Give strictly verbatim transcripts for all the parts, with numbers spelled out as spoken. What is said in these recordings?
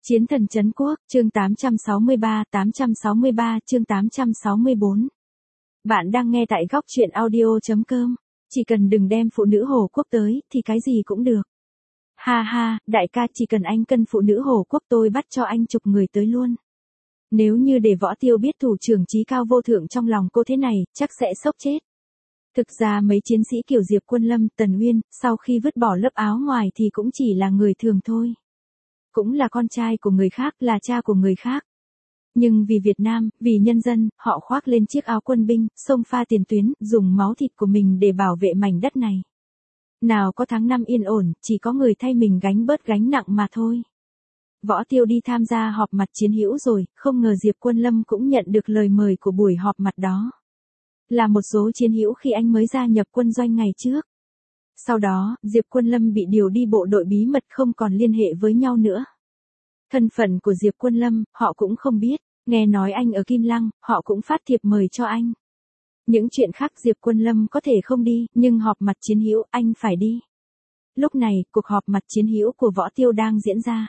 Chiến thần trấn quốc, chương tám trăm sáu mươi ba, tám trăm sáu mươi ba, chương tám trăm sáu mươi bốn. Bạn đang nghe tại góc truyện audio chấm com. Chỉ cần đừng đem phụ nữ Hồ Quốc tới, thì cái gì cũng được. Ha ha, đại ca, chỉ cần anh cân phụ nữ Hồ Quốc tôi bắt cho anh chục người tới luôn. Nếu như để Võ Tiêu biết thủ trưởng trí cao vô thượng trong lòng cô thế này, chắc sẽ sốc chết. Thực ra mấy chiến sĩ kiểu Diệp Quân Lâm, Tần Uyên, sau khi vứt bỏ lớp áo ngoài thì cũng chỉ là người thường thôi. Cũng là con trai của người khác, là cha của người khác. Nhưng vì Việt Nam, vì nhân dân, họ khoác lên chiếc áo quân binh, xông pha tiền tuyến, dùng máu thịt của mình để bảo vệ mảnh đất này. Nào có tháng năm yên ổn, chỉ có người thay mình gánh bớt gánh nặng mà thôi. Võ Tiêu đi tham gia họp mặt chiến hữu rồi, không ngờ Diệp Quân Lâm cũng nhận được lời mời của buổi họp mặt đó. Là một số chiến hữu khi anh mới gia nhập quân doanh ngày trước. Sau đó, Diệp Quân Lâm bị điều đi bộ đội bí mật, không còn liên hệ với nhau nữa. Thân phận của Diệp Quân Lâm, họ cũng không biết, nghe nói anh ở Kim Lăng, họ cũng phát thiệp mời cho anh. Những chuyện khác Diệp Quân Lâm có thể không đi, nhưng họp mặt chiến hữu anh phải đi. Lúc này, cuộc họp mặt chiến hữu của Võ Tiêu đang diễn ra.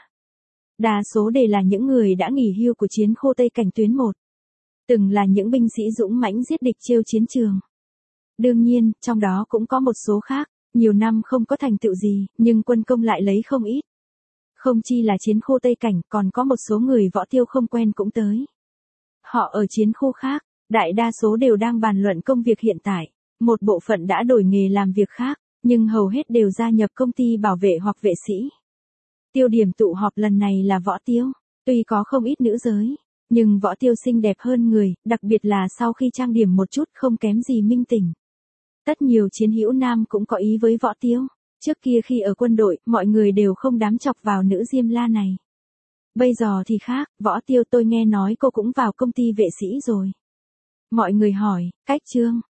Đa số đều là những người đã nghỉ hưu của chiến khu Tây Cảnh tuyến một. Từng là những binh sĩ dũng mãnh giết địch trên chiến trường. Đương nhiên, trong đó cũng có một số khác. Nhiều năm không có thành tựu gì, nhưng quân công lại lấy không ít. Không chi là chiến khu Tây Cảnh, còn có một số người Võ Tiêu không quen cũng tới. Họ ở chiến khu khác, đại đa số đều đang bàn luận công việc hiện tại. Một bộ phận đã đổi nghề làm việc khác, nhưng hầu hết đều gia nhập công ty bảo vệ hoặc vệ sĩ. Tiêu điểm tụ họp lần này là Võ Tiêu. Tuy có không ít nữ giới, nhưng Võ Tiêu xinh đẹp hơn người, đặc biệt là sau khi trang điểm một chút không kém gì Minh Tỉnh. Tất nhiều chiến hữu nam cũng có ý với Võ Tiêu. Trước kia khi ở quân đội, mọi người đều không đám chọc vào nữ Diêm La này. Bây giờ thì khác, Võ Tiêu, tôi nghe nói cô cũng vào công ty vệ sĩ rồi. Mọi người hỏi, cách Trương,